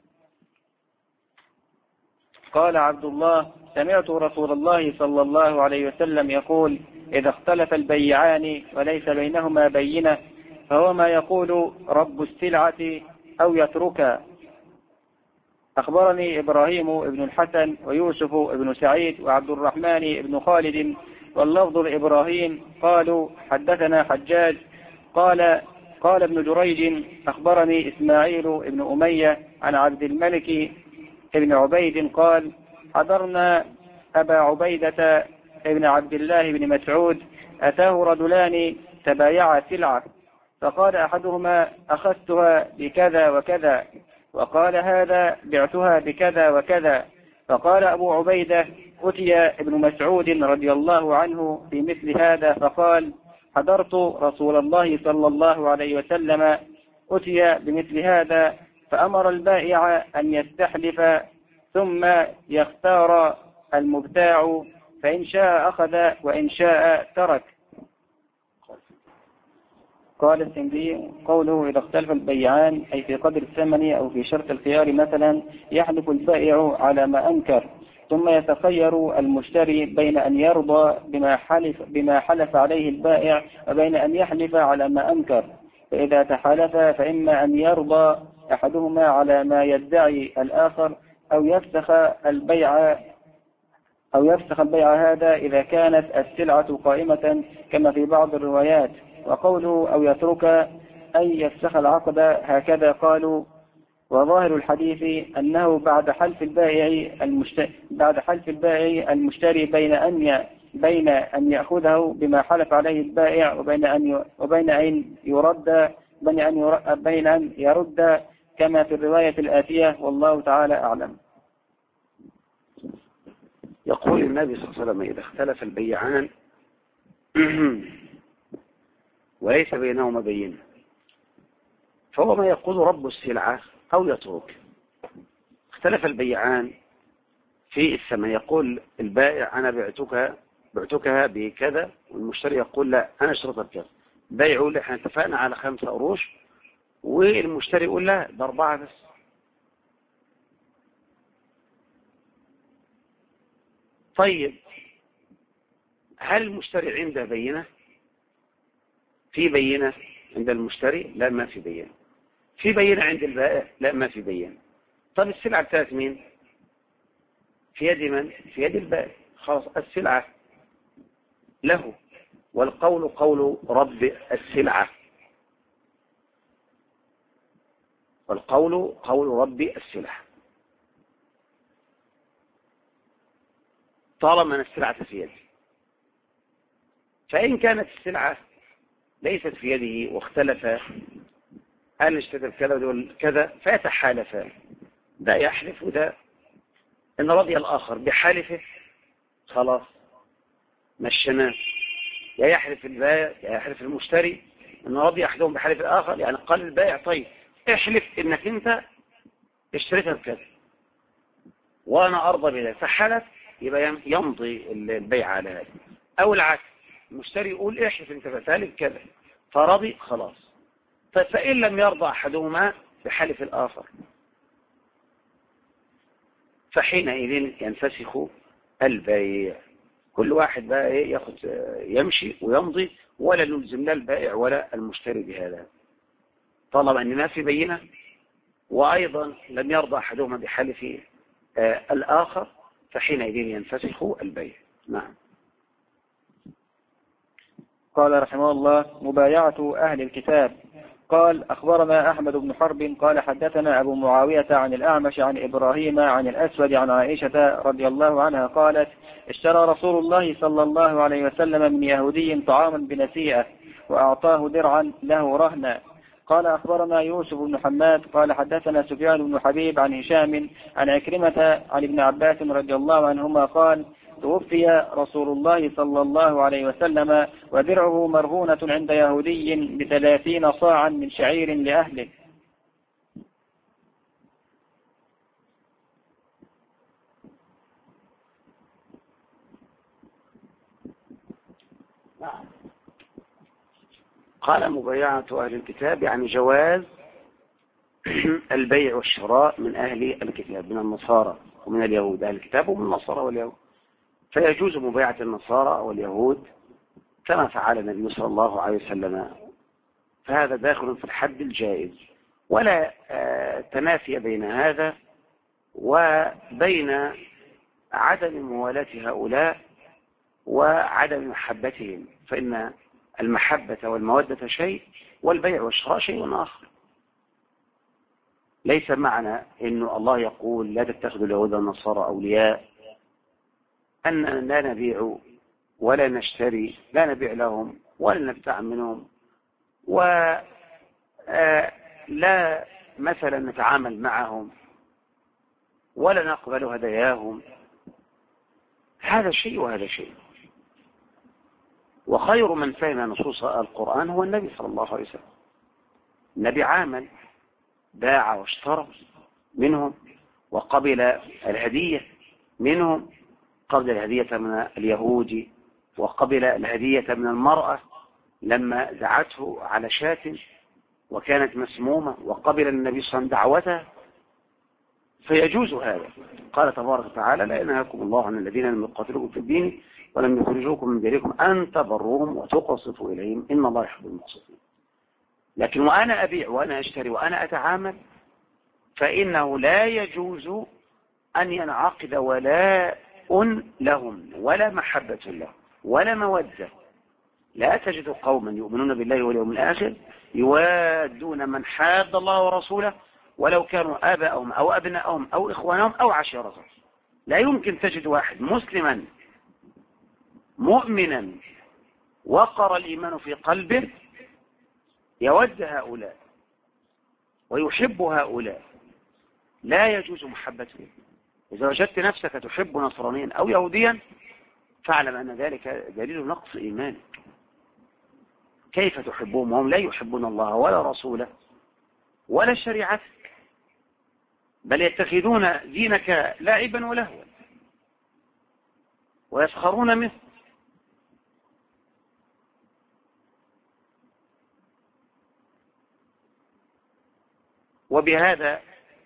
قال عبد الله: سمعت رسول الله صلى الله عليه وسلم يقول: إذا اختلف البيعان وليس بينهما بينة فهو ما يقول رب السلعة أو يتركها. أخبرني إبراهيم بن الحسن ويوسف بن سعيد وعبد الرحمن بن خالد واللفظ لإبراهيم قالوا حدثنا حجاج قال ابن جريج: أخبرني إسماعيل بن أمية عن عبد الملك بن عبيد قال: حضرنا أبا عبيدة بن عبد الله بن مسعود أتاه رجلان تبايعا سلعة، فقال أحدهما: أخذتها بكذا وكذا، وقال هذا: بعتها بكذا وكذا. فقال أبو عبيدة: أتي ابن مسعود رضي الله عنه في مثل هذا فقال: حضرت رسول الله صلى الله عليه وسلم أتي بمثل هذا، فأمر البائع أن يستحلف ثم يختار المبتاع، فإن شاء أخذ وإن شاء ترك. قال السندي: قوله إذا اختلف البيعان أي في قدر الثمن أو في شرط الخيار. مثلا يحلف البائع على ما أنكر ثم يتخير المشتري بين أن يرضى بما حلف عليه البائع وبين أن يحلف على ما أنكر، فإذا تحالف فإما أن يرضى أحدهما على ما يدعي الآخر أو يفسخ البيع أو يفسخ البيع هذا إذا كانت السلعة قائمة كما في بعض الروايات. وقوله أو يترك أي يفسخ العقد هكذا قالوا. وظاهر الحديث أنه بعد حلف البائع المشتري بين أن يأخذه بما حلف عليه البائع وبين أن يرد كما في الرواية الآتية، والله تعالى أعلم. يقول النبي صلى الله عليه وسلم إذا اختلف البيعان وليس بينهما بينة فهو ما يقول رب السلعة أو يترك. اختلف البيعان في الثمن، يقول البائع أنا بعتكها بكذا، والمشتري يقول لا أنا اشتريتها بكذا. البائع يقول احنا اتفقنا على 5 قروش، والمشتري يقول لا ب4 بس. طيب هل المشتري عنده بينة؟ في بينة عند المشتري؟ لا ما في بينة. في بينة عند البائع؟ لا ما في بينة. طب السلعة بتاعت مين؟ في يد من؟ في يد البائع. خلاص السلعة له، والقول قول رب السلعة، والقول قول رب السلعة طالما أن السلعة في يده. فإن كانت السلعة ليست في يده واختلف هل اشتري كذا ودول كذا فيتحالفان، ده يحلف وده، إن رضي الآخر بحالفه خلاص مشيناه، يا يحلف البائع يا يحلف المشتري. إن رضي أحدهم بحالف الآخر يعني قال البائع طيب احلف إنك أنت اشتريتها بكذا وأنا أرضى بذلك، فحلف يبقى يمضي البيع على هذا. أو العكس، المشتري يقول احلف أنت بتالي بكذا فرضي خلاص. فإن لم يرضى أحدهما بحلف الآخر فحينئذ ينفسخ البيع. كل واحد بقى ياخد يمشي ويمضي، ولا نلزم لا البائع ولا المشتري بهذا طالما أن ما في بينة، وأيضا لم يرضى أحدهما بحلف الآخر فحينئذ ينفسخ البيع. نعم. قال رحمه الله: مبايعة أهل الكتاب. قال: أخبرنا أحمد بن حرب قال حدثنا أبو معاوية عن الأعمش عن إبراهيم عن الأسود عن عائشة رضي الله عنها قالت: اشترى رسول الله صلى الله عليه وسلم من يهودي طعاما بنسيئة وأعطاه درعا له رهنا. قال: أخبرنا يوسف بن حماد قال حدثنا سفيان بن حبيب عن هشام عن عكرمة عن ابن عباس رضي الله عنهما قال: توفي رسول الله صلى الله عليه وسلم ودرعه مرهونة عند يهودي ب30 صاعا من شعير لأهله. قال: مبايعة أهل الكتاب يعني جواز البيع والشراء من أهل الكتاب، من النصارى ومن اليهود. أهل الكتاب ومن النصارى واليهود، فيجوز مبايعة النصارى واليهود كما فعل النبي صلى الله عليه وسلم، فهذا داخل في الحد الجائز، ولا تنافي بين هذا وبين عدم موالاة هؤلاء وعدم محبتهم، فإن المحبة والمودة شيء والبيع والشراء شيء آخر. ليس معنى إنه الله يقول لا تتخذوا اليهود والنصارى أولياء أن لا نبيع ولا نشتري، لا نبيع لهم ولا نبتاع منهم ولا مثلا نتعامل معهم ولا نقبل هداياهم. هذا شيء وهذا شيء. وخير من فهم نصوص القرآن هو النبي صلى الله عليه وسلم. النبي عامل، باع واشترى منهم وقبل الهدية منهم، قبل الهدية من اليهود وقبل الهدية من المرأة لما دعته على شاة وكانت مسمومة، وقبل النبي صلى الله عليه وسلم دعوته، فيجوز هذا. قال تبارك وتعالى: لا ينهاكم الله عن الذين لم يقاتلوكم في الدين ولم يخرجوكم من ديركم أن تبروهم وتقسطوا إليهم إن الله يحب المقسطين. لكن وأنا أبيع وأنا أشتري وأنا أتعامل فإنه لا يجوز أن ينعقد ولا لهم ولا محبة لهم ولا مودة. لا تجد قوما يؤمنون بالله واليوم الآخر يوادون من حاد الله ورسوله ولو كانوا آباءهم أو أبناءهم أو إخوانهم أو عشيرتهم. لا يمكن تجد واحد مسلما مؤمنا وقر الإيمان في قلبه يود هؤلاء ويحب هؤلاء. لا يجوز محبته. إذا وجدت نفسك تحب نصرانيا أو يهوديا فاعلم أن ذلك دليل نقص إيمانك. كيف تحبهم وهم لا يحبون الله ولا رسوله ولا شريعتك، بل يتخذون دينك لاعبا ولهوا ويسخرون منه. وبهذا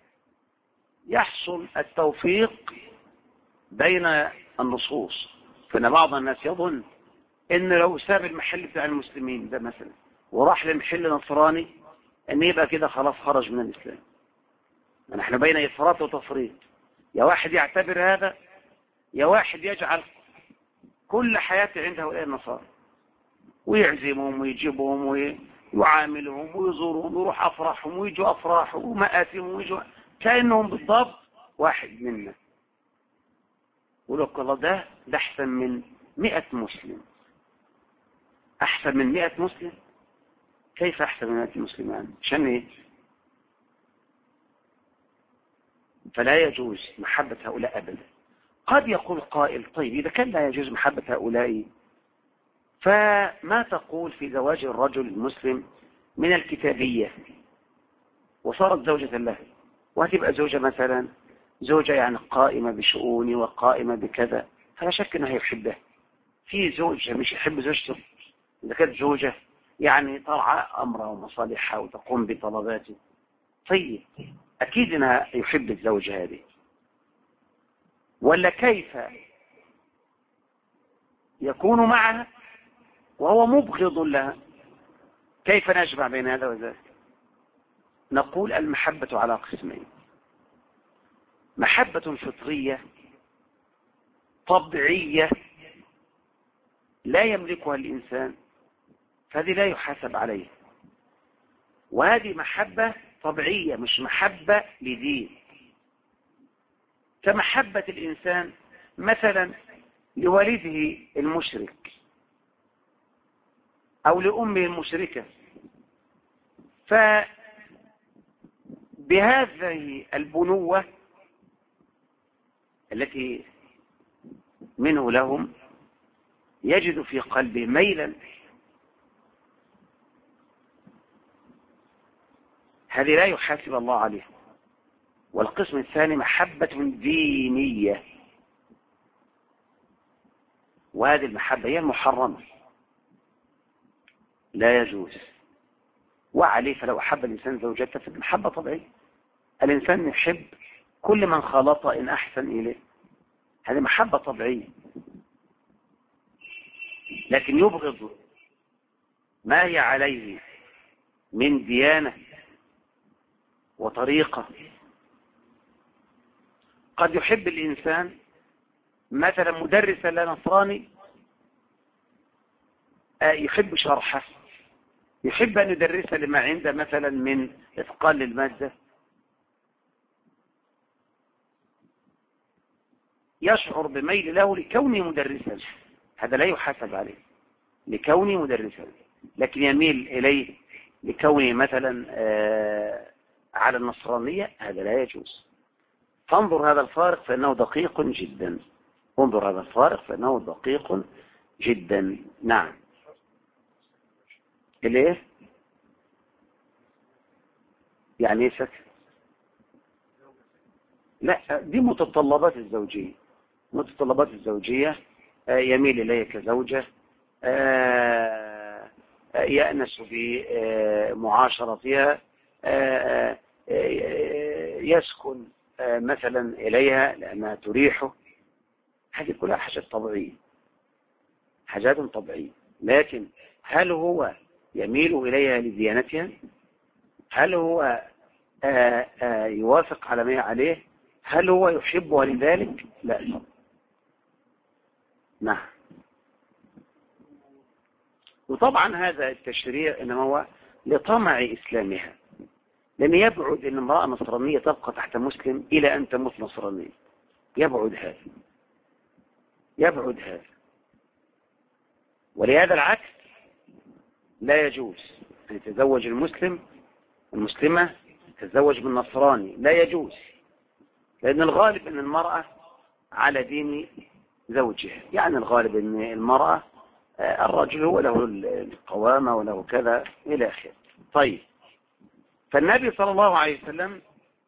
يحصل التوفيق بين النصوص. فإن بعض الناس يظن إن لو ساب المحل بتاع المسلمين ده مثلا وراح لمحل نصراني إن يبقى كده خلاص خرج من الإسلام. نحن بين إفراط وتفريط. يا واحد يعتبر هذا، يا واحد يجعل كل حياته عند هؤلاء النصارى ويعزمهم ويجيبهم ويعاملهم ويزورهم ويروح أفراحهم ويجوا أفراحهم ومآتهم ويجوا كأنهم بالضبط واحد منا. ولك الله ده أحسن من 100 مسلم. أحسن من 100 مسلم؟ كيف أحسن من 100 مسلمان؟ عشان إيه؟ فلا يجوز محبة هؤلاء أبدا. قد يقول قائل طيب إذا كان لا يجوز محبة هؤلاء فما تقول في زواج الرجل المسلم من الكتابية وصارت زوجة له، وهتبقى زوجة مثلا زوجة يعني قائمة بشؤوني وقائمة بكذا، فلا شك أنه يحبه. في زوجة مش يحب زوجته، إذا كانت زوجة يعني ترعى أمره ومصالحها وتقوم بطلباته، طيب أكيد أنها يحب الزوجة هذه. ولا كيف يكون معها وهو مبغض لها؟ كيف نجمع بين هذا وذاك؟ نقول المحبة على قسمين: محبة فطرية طبيعية لا يملكها الإنسان، فهذه لا يحاسب عليها. وهذه محبة طبيعية مش محبة لدين، كمحبة الإنسان مثلا لوالده المشرك أو لأمه المشركة. فبهذه البنوة التي منه لهم يجد في قلبه ميلا. هذه لا يحاسب الله عليها. والقسم الثاني محبة دينية، وهذه المحبة هي المحرمة لا يجوز. وعليه فلو أحب الإنسان زوجته فالمحبة طبيعية. الإنسان يحب كل من خالط إن أحسن إليه، هذه محبة طبيعية. لكن يبغض ما هي عليه من ديانة وطريقة. قد يحب الإنسان مثلا مدرسا لنصراني يحب شرحه، يحب أن يدرس لما عنده مثلا من إثقال للمادة، يشعر بميل له لكونه مدرسا، هذا لا يحاسب عليه لكونه مدرسا. لكن يميل إليه لكونه مثلا على النصرانية، هذا لا يجوز. فانظر هذا الفارق فإنه دقيق جدا. انظر هذا الفارق فإنه دقيق جدا. نعم. ليه؟ يعني ايه سكت؟ لا، دي متطلبات الزوجية. متطلبات الزوجية يميل إليه كزوجة، يأنس بمعاشرتها، يسكن مثلا إليها لأنها تريحه. هذه كلها حاجات طبيعية، حاجات طبيعية. لكن هل هو يميل إليها لديانتها؟ هل هو يوافق على ما عليه؟ هل هو يحبها لذلك؟ لا. نعم. وطبعا هذا التشريع إنما هو لطمع إسلامها، لأن يبعد أن امرأة نصرانية تبقى تحت مسلم إلى أن تموت نصرانية. يبعد هذا، يبعد هذا. ولهذا العكس لا يجوز أن يتزوج المسلمة تتزوج بالنصراني، لا يجوز، لأن الغالب أن المرأة على دين زوجها. يعني الغالب أن المرأة الرجل هو له القوامة وله كذا إلى آخره. طيب، فالنبي صلى الله عليه وسلم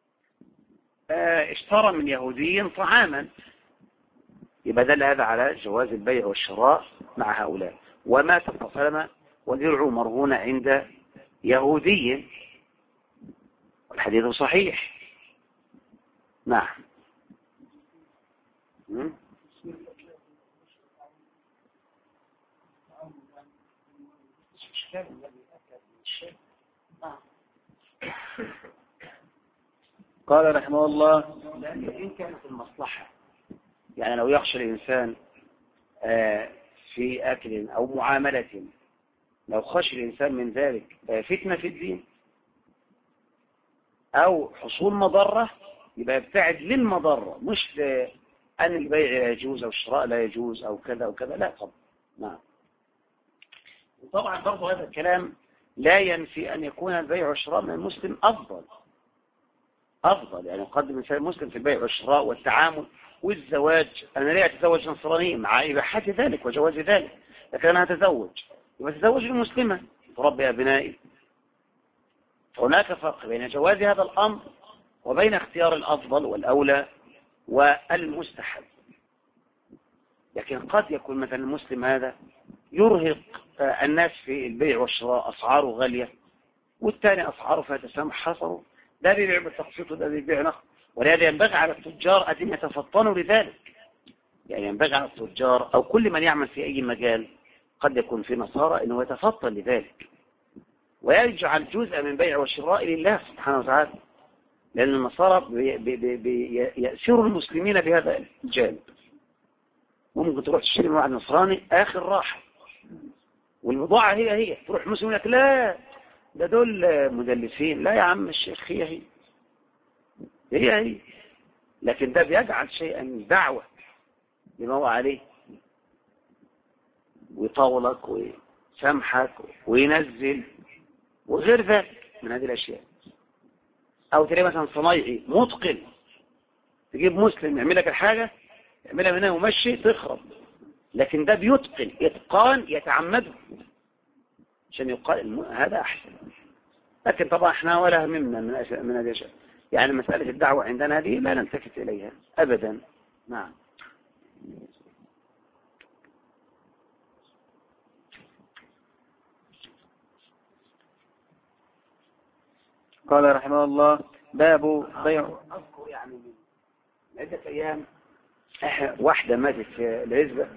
اشترى من يهودي طعاما، يبقى دل هذا على جواز البيع والشراء مع هؤلاء. ومات صلى الله عليه وسلم ودرعه مرهون عند يهودي، والحديث صحيح. نعم. قال رحمه الله: إن كانت المصلحة، يعني لو يخشى الإنسان في أكل أو معاملة، لو خشى الإنسان من ذلك فتنة في الدين أو حصول مضرة، يبقى يبتعد للمضرة، مش أن البيع لا يجوز أو الشراء لا يجوز أو كذا أو كذا، لا طبعا. نعم. وطبعا برضو هذا الكلام لا ينفي أن يكون البيع والشراء من المسلم أفضل، يعني يقدم الإنسان المسلم في البيع والشراء والتعامل والزواج. أنا لا أتزوج نصراني مع إباحة ذلك وجواز ذلك، لكن أنا أتزوج، يبقى أتزوج المسلمة تربي أبنائي. هناك فرق بين جواز هذا الأمر وبين اختيار الأفضل والأولى والمستحب. لكن قد يكون مثلا المسلم هذا يرهق الناس في البيع والشراء، أسعاره غالية، والثاني أسعاره فيها تسامح حصره، ده بيبيع بالتقسيط وده بيبيع نقد. ولهذا ينبغي على التجار أن يتفطنوا لذلك. يعني ينبغي على التجار أو كل من يعمل في أي مجال، قد يكون في نصارى، أنه يتفطن لذلك ويجعل جزء من بيع والشراء لله سبحانه وتعالى، لأن النصارى يأسروا المسلمين بهذا الجانب. ممكن تروح تشتري من واحد نصراني آخر راحة، والبضاعة هي تروح مسلم لك لا ده دول مدلسين. لا يا عم الشيخ، هي لكن ده بيجعل شيئا دعوة لما هو عليه، ويطاولك ويسامحك وينزل وغير ذلك من هذه الأشياء. أو تلاقي مثلا صنايعي متقن، تجيب مسلم يعمل لك الحاجة يعملها منها ومشي تخرب، لكن ده بيتقن إتقان يتعمده عشان يقال هذا أحسن. لكن طبعا احنا ولا هممنا من هذه الأشياء، يعني مسألة الدعوة عندنا هذه لا نلتفت إليها أبدا. نعم. قال رحمه الله: باب بيع. أذكر يعني من عدة أيام واحدة ماتت في العزبة،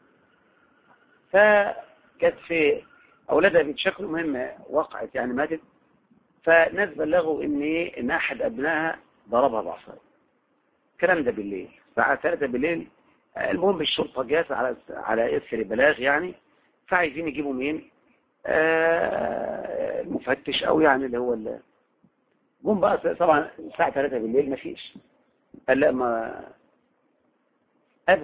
فكانت في أولادها بيتشكلوا مهمة وقعت، يعني ماتت، فناس بلغوا إن أحد أبنائها ضربها بعصاية. الكلام ده بالليل الساعة 3 بالليل. المهم الشرطة جات على إثر بلاغ يعني، فعايزين يجيبوا مين؟ المفتش أو يعني اللي هو جم بقى. طبعا الساعة 3 بالليل ما فيش، قال لا ما أبى.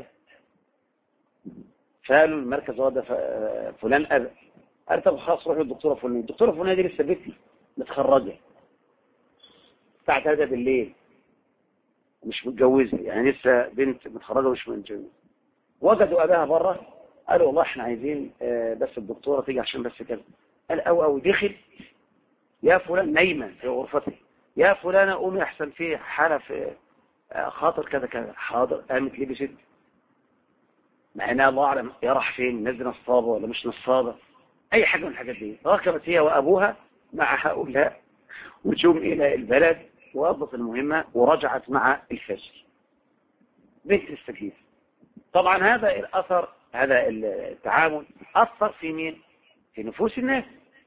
فقالوا المركز وضع فلان أبى. قال طب خلاص روحوا الدكتورة فلان. الدكتورة فلان دي لسه بنتي متخرجة الساعة 3 بالليل، مش متجوزة، يعني لسه بنت متخرجة مش متجوزة. وجدوا أباها بره، قالوا والله احنا عايزين بس الدكتورة تيجي عشان بس كده. قال أو دخل يا فلان نايمة في غرفته، يا فلانة قومي أحسن فيه حالة في خاطر كذا كذا. حاضر. قامت لبست، مع انها الله أعلم يا راح فين، الناس دي نصابة ولا مش نصابة، أي حاجة من الحاجات دي. ركبت هي وأبوها مع هؤلاء وجم إلى البلد وأضبط المهمة ورجعت مع الفجر. بنت السكينة. طبعا هذا الأثر، هذا التعامل أثر في مين؟ في نفوس الناس.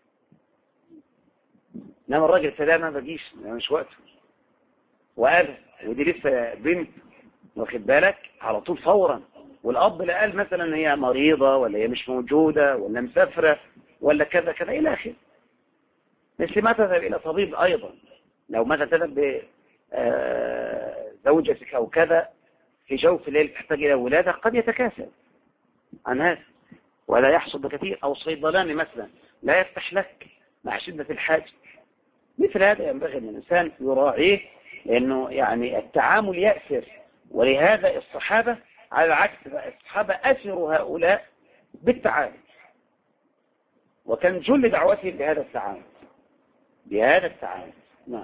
انما الراجل سلام ما بجيش، مش وقته وقال، ودي لسه بنت واخد بالك على طول فورا والأب لا قال مثلا هي مريضة ولا هي مش موجودة ولا مسافرة ولا كذا كذا إلى آخره. مثل ما تذهب إلى طبيب أيضا، لو ماذا تذهب بزوجتك أو كذا في جوف الليل تحتاج إلى ولادة، قد يتكاسل عن هذا ولا يحصل بكثير. أو صيدلاني مثلا لا يفتح لك مع شدة الحاجة. مثل هذا ينبغي أن الإنسان يراعيه، لأنه يعني التعامل يأثر. ولهذا الصحابة على العكس، الصحابة أثروا هؤلاء بالتعامل، وكان جل دعوتهم بهذا التعامل. نعم.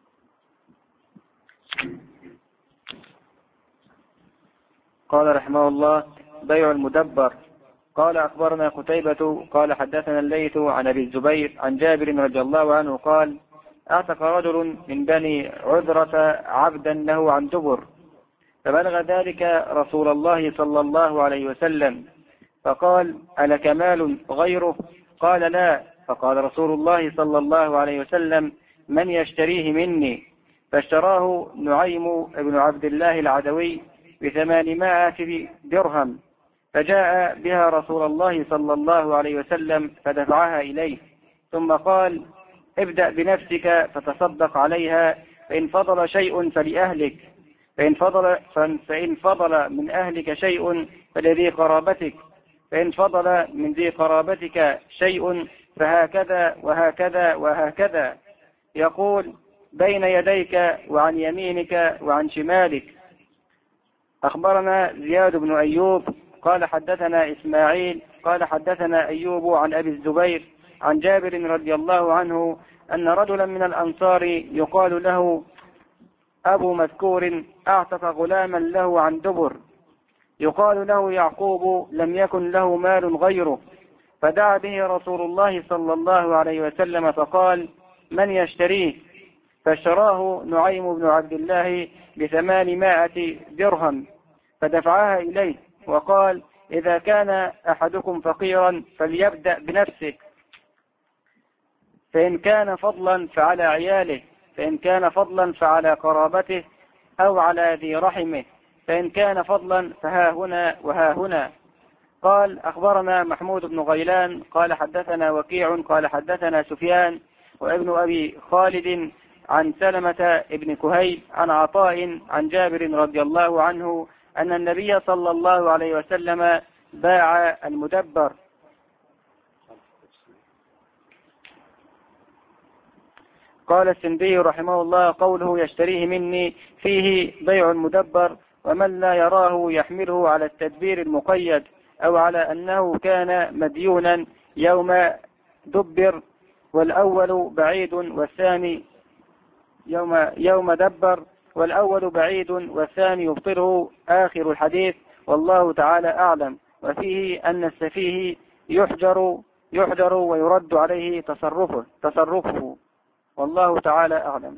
قال رحمه الله: بيع المدبر. قال أخبرنا قتيبة قال حدثنا الليث عن أبي الزبير عن جابر رضي الله عنه قال: أعتق رجل من بني عذرة عبدا له عن دبر، فبلغ ذلك رسول الله صلى الله عليه وسلم، فقال: ألك مال غيره؟ قال: لا. فقال رسول الله صلى الله عليه وسلم: من يشتريه مني؟ فاشتراه نعيم بن عبد الله العدوي ب800 درهم، فجاء بها رسول الله صلى الله عليه وسلم فدفعها إليه، ثم قال: ابدأ بنفسك فتصدق عليها، فإن فضل شيء فلأهلك، فإن فضل من أهلك شيء فلذي قرابتك، فإن فضل من ذي قرابتك شيء فهكذا وهكذا وهكذا، يقول: بين يديك وعن يمينك وعن شمالك. أخبرنا زياد بن أيوب قال حدثنا إسماعيل قال حدثنا أيوب عن أبي الزبير عن جابر رضي الله عنه أن رجلا من الأنصار يقال له أبو مذكور أعتق غلاما له عن دبر، يقال له يعقوب، لم يكن له مال غيره، فدعا به رسول الله صلى الله عليه وسلم فقال: من يشتريه؟ فاشتراه نعيم بن عبد الله ب800 درهم، فدفعها إليه، وقال: إذا كان أحدكم فقيرا فليبدأ بنفسه، فإن كان فضلا فعلى عياله، فإن كان فضلا فعلى قرابته أو على ذي رحمه، فإن كان فضلا فها هنا وها هنا. قال: أخبرنا محمود بن غيلان قال حدثنا وكيع قال حدثنا سفيان وابن أبي خالد عن سلمة ابن كهيل عن عطاء عن جابر رضي الله عنه أن النبي صلى الله عليه وسلم باع المدبر. قال السندي رحمه الله: قوله يشتريه مني فيه بيع المدبر، ومن لا يراه يحمله على التدبير المقيد، أو على أنه كان مديونا يوم دبر، والأول بعيد والثاني يوم دبر، والأول بعيد والثاني يبطله آخر الحديث، والله تعالى أعلم. وفيه أن السفيه يحجر ويرد عليه تصرفه، والله تعالى أعلم.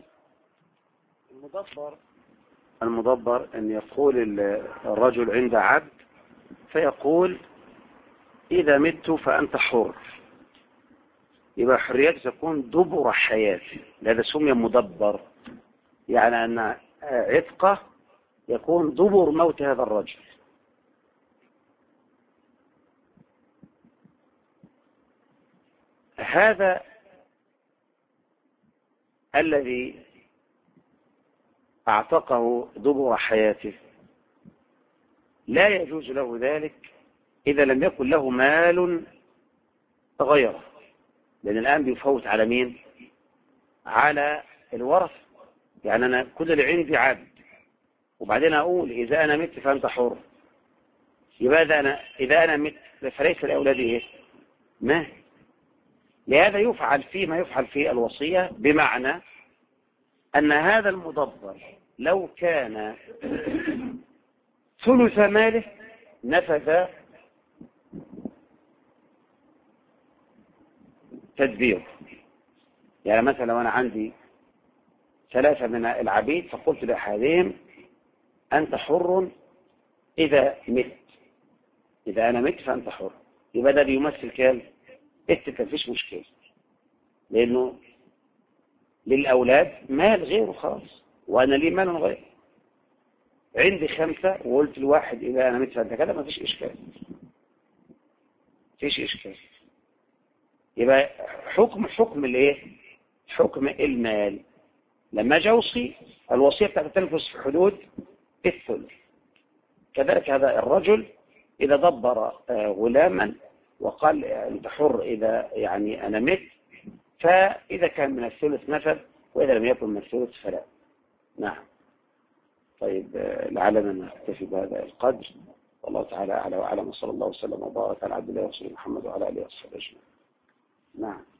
المدبر أن يقول الرجل عند عبد فيقول: إذا مت فأنت حر، يبقى حريته تكون دبر حياته، لهذا سمي مدبر، يعني أن عتقه يكون دبر موت هذا الرجل. هذا الذي اعتقه دبر حياته لا يجوز له ذلك إذا لم يكن له مال غيره، لأن الآن بيفوت على مين؟ على الورث. يعني أنا كل اللي عندي عبد، وبعدين أقول إذا أنا مت فأنت حر، يبقى إذا أنا مت فليس لأولادي إيه؟ ما لهذا يفعل فيه ما يفعل في الوصية، بمعنى أن هذا المدبر لو كان ثلث ماله نفذ تدبير. يعني مثلا لو أنا عندي 3 من العبيد فقلت لأحدهم: أنت حر إذا مت، إذا أنا مت فأنت حر، يبقى ده بيمثل كام؟ كان فيش مشكلة، لأنه للأولاد مال غيره خالص، وأنا لي مال غير. عندي 5 وقلت الواحد إذا أنا مت فأنت كذا، ما فيش إشكال، فيش إشكال. يبقى حكم الإيه؟ حكم المال. لما أجي أوصي، الوصية بتاعت تنفذ في حدود الثلث. كذلك هذا الرجل إذا دبر غلاما وقال أنت حر إذا يعني أنا مت، فإذا كان من الثلث نفذ، وإذا لم يكن من الثلث فلا. نعم. طيب لعلنا نكتفي بهذا القدر، والله تعالى أعلى وأعلم، وصلى الله وسلم وبارك على عبد الله ورسوله محمد وعلى آله وصحبه أجمعين. نعم.